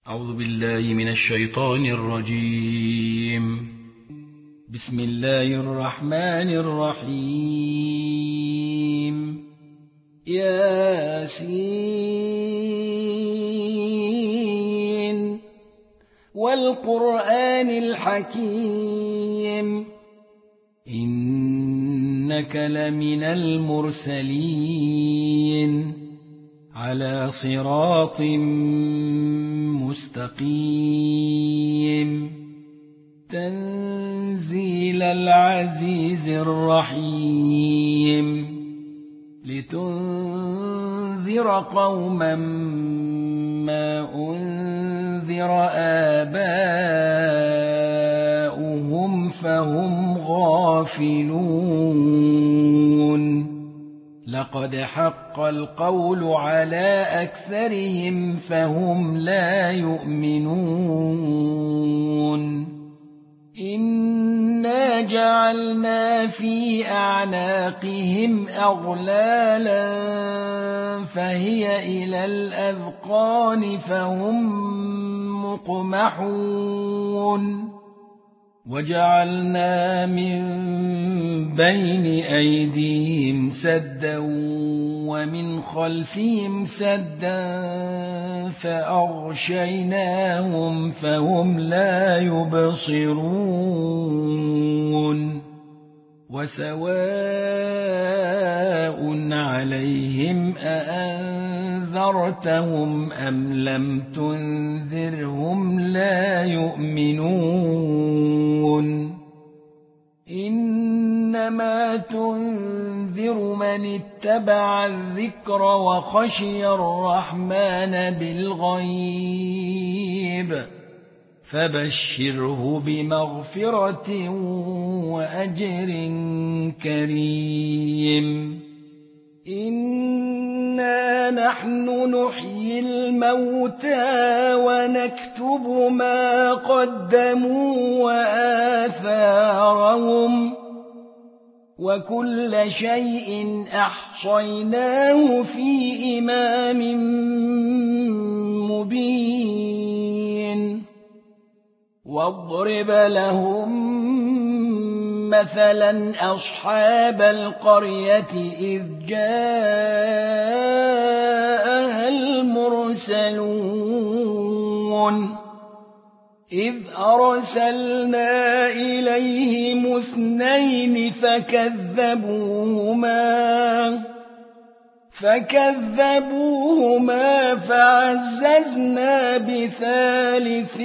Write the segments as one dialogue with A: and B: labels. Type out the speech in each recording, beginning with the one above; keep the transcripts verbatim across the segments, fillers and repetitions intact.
A: أعوذ بالله من الشيطان الرجيم. بسم الله الرحمن الرحيم. ياسين والقرآن الحكيم إنك لمن المرسلين على صراط مستقيم تنزيل العزيز الرحيم لتنذر قوما ما أنذر آباؤهم فهم غافلون لقد حق القول على أكثرهم فهم لا يؤمنون إنا جعلنا في أعناقهم أغلالا فهي إلى الأذقان فهم مقمحون وجعلنا من بين أيديهم سدا ومن خلفهم سدا فأغشيناهم فهم لا يبصرون وسواء عليهم أأنذرتهم أم لم تنذرهم لا يؤمنون إنما تنذر من اتبع الذكر وخشي الرحمن بالغيب فبشره بمغفرة وأجر كريم إنا نحن نحيي الموتى ونكتب ما قدموا وآثارهم وكل شيء أحصيناه في إمام مبين واضرب لهم مثلا أصحاب القرية إذ جاءها المرسلون إذ أرسلنا إليهم اثنين فكذبوهما فكذبوهما فعززنا بثالث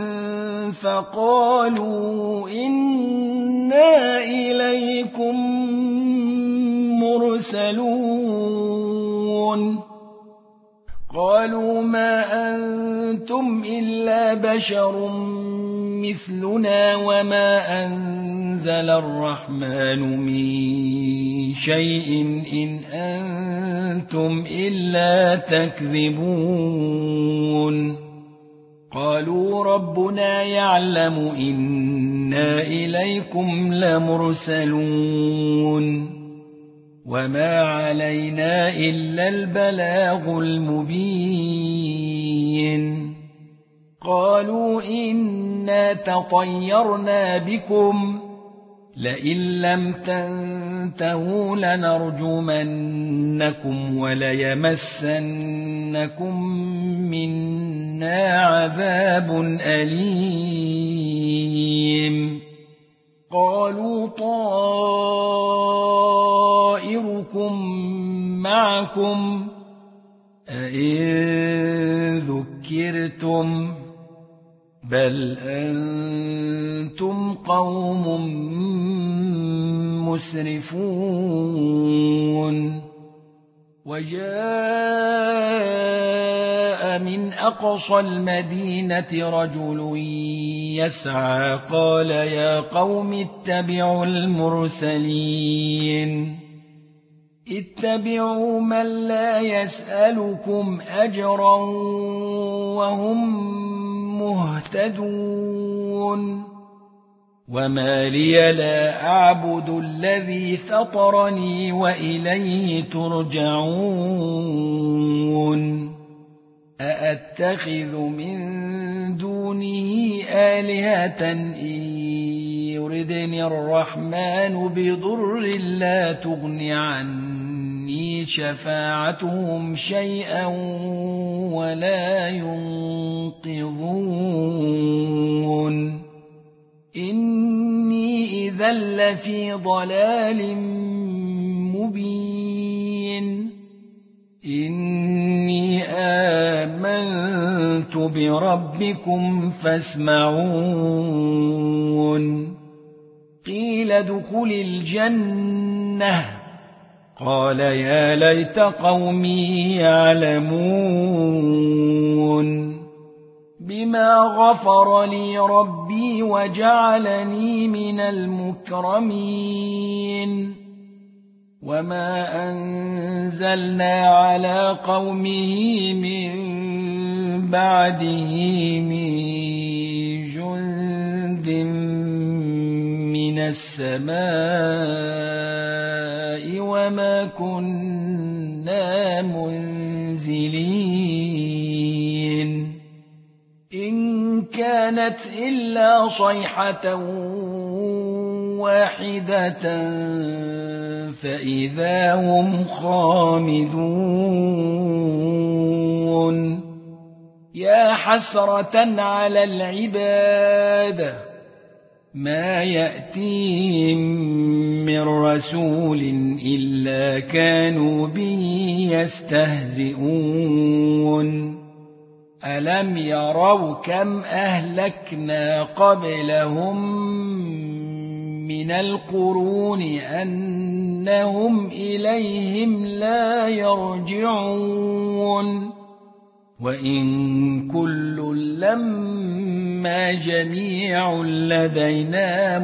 A: فقالوا إنا إليكم مرسلون قالوا ما أنتم إلا بشر مثلنا وما أنزل الرحمن من شيء إن أنتم إلا تكذبون قالوا ربنا يعلم إنا إليكم لمرسلون وما علينا إلا البلاغ المبين قالوا إنا تطيرنا بكم لئن لم تنتهوا لنرجمنكم وليمسنكم منا عذاب أليم قالوا طائركم معكم أئن ذكرتم بل أنتم قوم مسرفون وجاء من أقصى المدينة رجل يسعى قال يا قوم اتبعوا المرسلين اتبعوا من لا يسألكم أجرا وهم مهتدون وما لي لا أعبد الذي فطرني وإليه ترجعون أأتخذ من آلهة إن يردني الرحمن بضر لا تغن عني شفاعتهم شيئا ولا ينقذون إني إذا لفي ضلال مبين إني آمنت بربكم فاسمعون قيل ادخل الجنة قال يا ليت قومي يعلمون بما غفر لي ربي وجعلني من المكرمين وما أنزلنا على قومه من بعده من جند من السماء وما كنا منزلين إن كانت إلا صيحة واحدة فإذا هم خامدون يا حسرة على العباد ما يأتيهم من رسول إلا كانوا به يستهزئون ألم يروا كم أهلكنا قبلهم من القرون أنهم إليهم لا يرجعون وإن كل لما جميع لدينا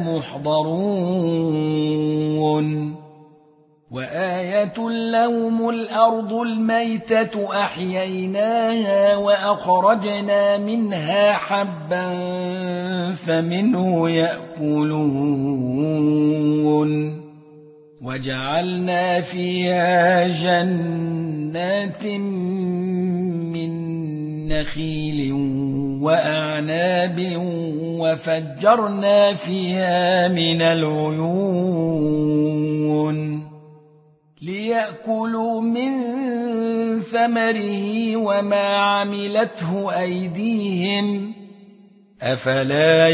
A: محضرون وآية لهم الأرض الميتة أحييناها وأخرجنا منها حبا فمنه يأكلون وجعلنا فيها جنات من نخيل وأعناب وفجرنا فيها من العيون ليأكلوا من ثمره وما عملته أيديهم أفلا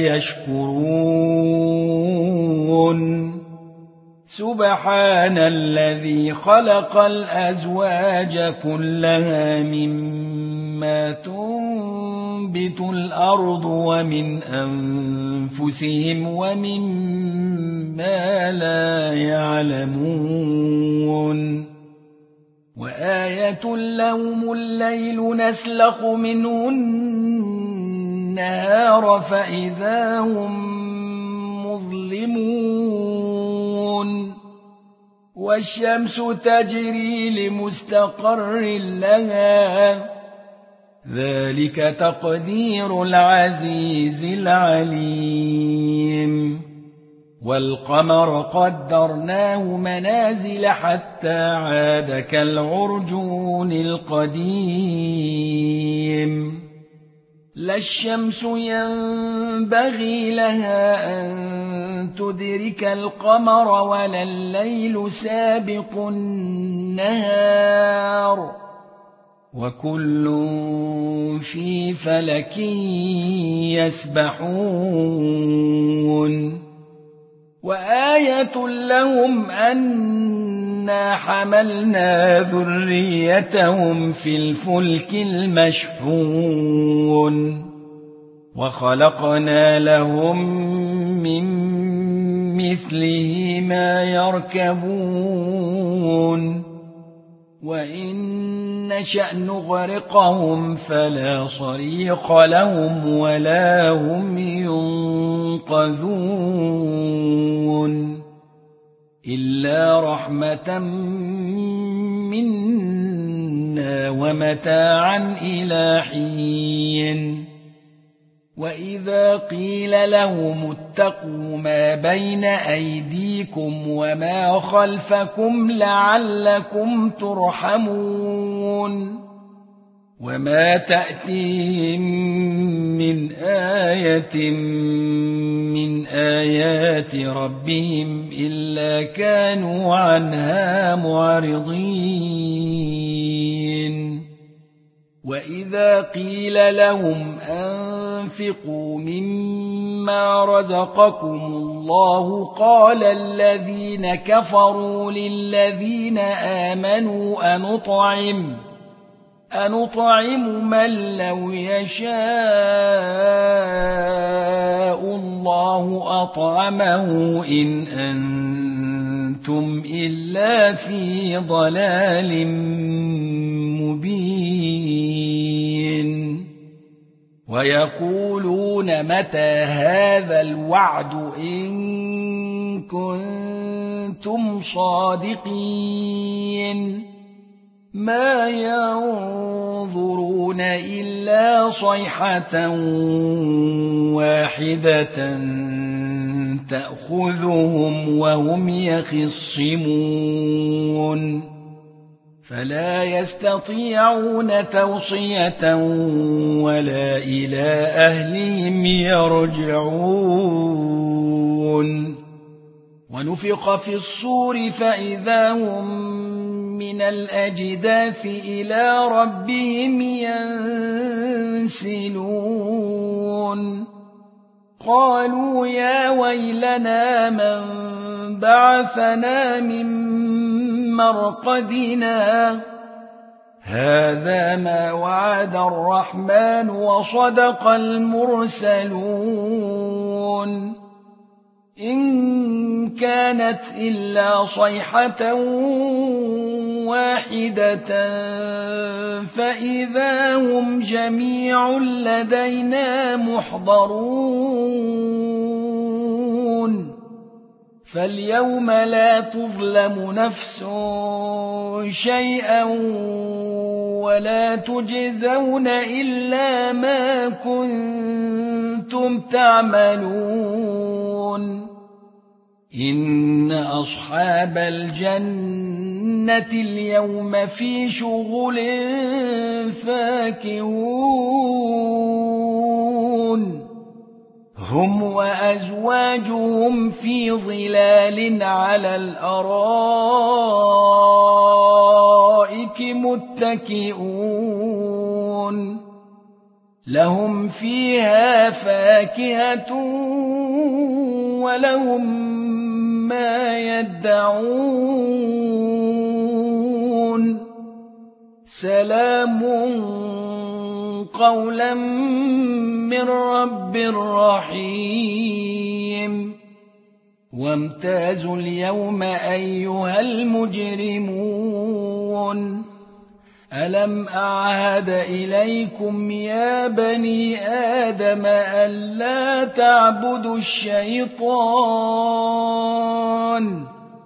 A: يشكرون سبحان الذي خلق الأزواج كلها مما تنبت الأرض ومن أنفسهم ومما لا يعلمون وآية لهم الليل نسلخ منه النهار فإذا هم مظلمون والشمس تجري لمستقر لها ذلك تقدير العزيز العليم والقمر قدرناه منازل حتى عاد كالعرجون القديم لا الشمس ينبغي لها أن تدرك القمر ولا الليل سابق النهار وكل في فلك يسبحون وآية لهم أنا حملنا ذريتهم في الفلك المشحون وخلقنا لهم من مثله ما يركبون وإن نشأ نغرقهم فلا صريخ لهم ولا هم ينقذون إلا رحمة منا ومتاعا إلى حين وإذا قيل لهم اتقوا ما بين أيديكم وما خلفكم لعلكم ترحمون وما تأتيهم من آية من آيات ربهم إلا كانوا عنها معرضين وإذا قيل لهم أنفقوا مما رزقكم الله قال الذين كفروا للذين آمنوا أنطعم أنطعم من لو يشاء الله أطعمه إن أنتم إلا في ضلال مبين ويقولون متى هذا الوعد إن كنتم صادقين ما ينظرون إلا صيحة واحدة تأخذهم وهم يخصمون فلا يستطيعون توصية ولا إلى أهلهم يرجعون ونفخ في الصور فإذا هم من الأجداث إلى ربهم ينسلون قالوا يا ويلنا من بعثنا من مرقدنا هذا ما وعد الرحمن وصدق المرسلون إن كانت إلا صيحة واحدة فإذا هم جميع لدينا محضرون فاليوم لا تظلم نفس شيئا ولا تجزون إلا ما كنتم تعملون إن أصحاب الجنة اليوم في شغل فاكهون هم وأزواجهم في ظلال على الأرائك متكئون لهم فيها فاكهة ولهم ما يدعون سلام قولا من رب رحيم وامتازوا اليوم أيها المجرمون ألم أعهد إليكم يا بني آدم ألا تعبدوا الشيطان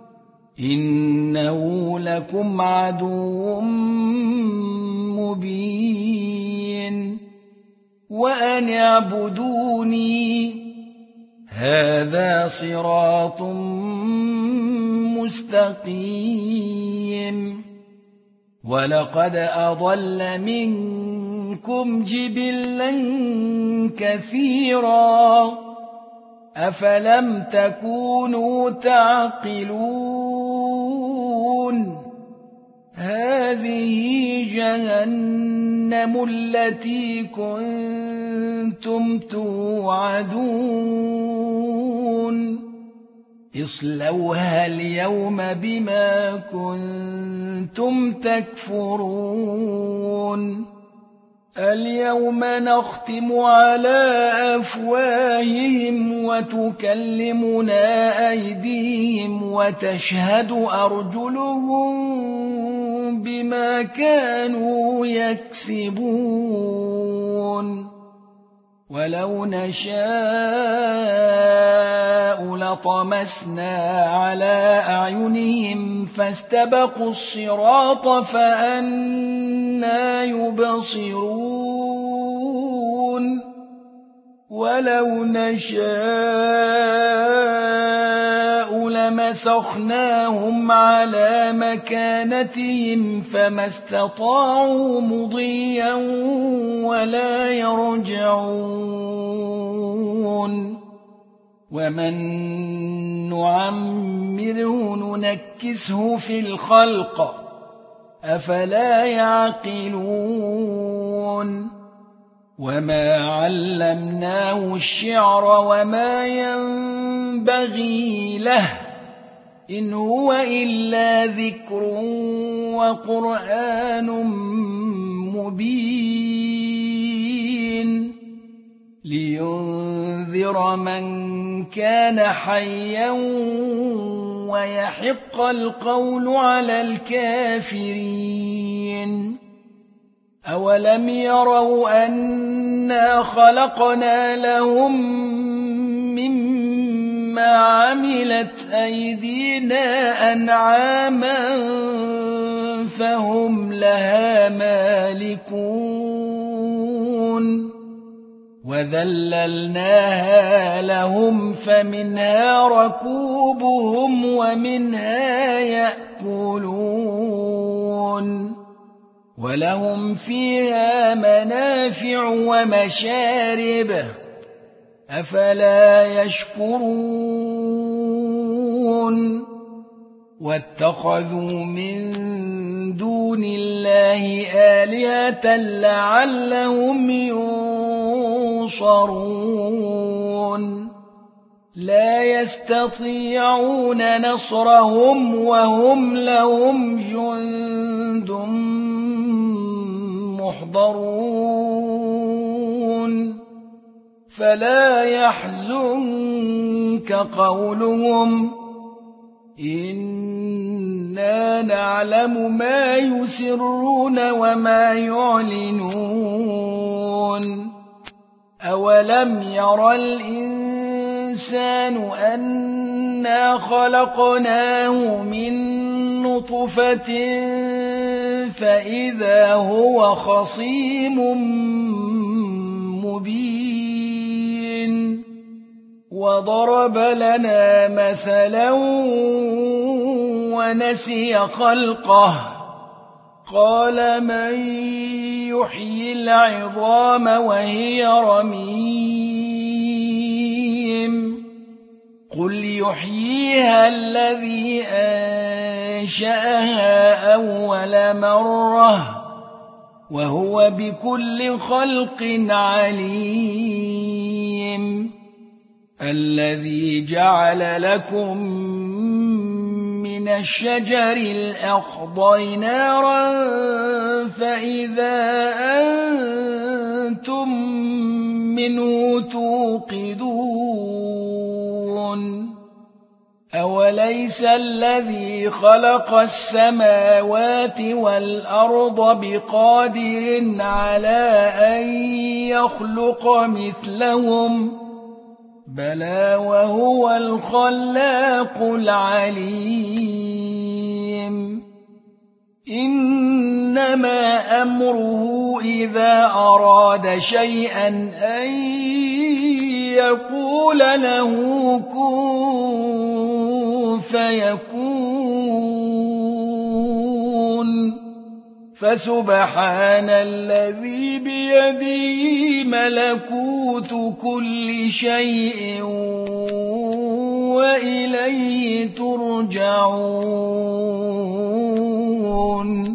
A: إنه لكم عدو مبين وأن اعبدوني هذا صراط مستقيم ولقد أضل منكم جبلا كثيرا أفلم تكونوا تعقلون هذه جهنم التي كنتم توعدون اصلوها اليوم بما كنتم تكفرون اليوم نختم على أفواههم وتكلمنا أيديهم وتشهد أرجلهم بما كانوا يكسبون ولو نشاء لطمسنا على أعينهم فاستبقوا الصراط فأنى يبصرون ولو نشاء مسخناهم على مكانتهم فما استطاعوا مضيا ولا يرجعون ومن نعمره ننكسه في الخلق أفلا يعقلون وما علمناه الشعر وما ينبغي له إن هو إلا ذكر وقرآن مبين لينذر من كان حيا ويحق القول على الكافرين أولم يروا أنا خلقنا لهم مما عملت أيدينا أنعاما فهم لها مالكون وذللناها لهم فمنها ركوبهم ومنها يأكلون ولهم فيها منافع ومشارب أفلا يشكرون واتخذوا من دون الله آلهة لعلهم ينصرون لا يستطيعون نصرهم وهم لهم جند محضرون فلا يحزنك قولهم إنا نعلم ما يسرون وما يعلنون أولم ير الإنسان أنا خلقناه من نطفة فإذا هو خصيم مبين وضرب لنا مثلا ونسي خلقه قال من يحيي العظام وهي رميم قل يحييها الذي أنشأها أول مرة وهو بكل خلق عليم الذي جعل لكم من الشجر الأخضر نارا فإذا أنتم منه توقدون أوليس الذي خلق السماوات والأرض بقادر على أن يخلق مثلهم بلى وهو الخلاق العليم إنما أمره إذا أراد شيئا أن يقول له كن فيكون فسبحان الذي بيده ملكوت كل شيء وإليه ترجعون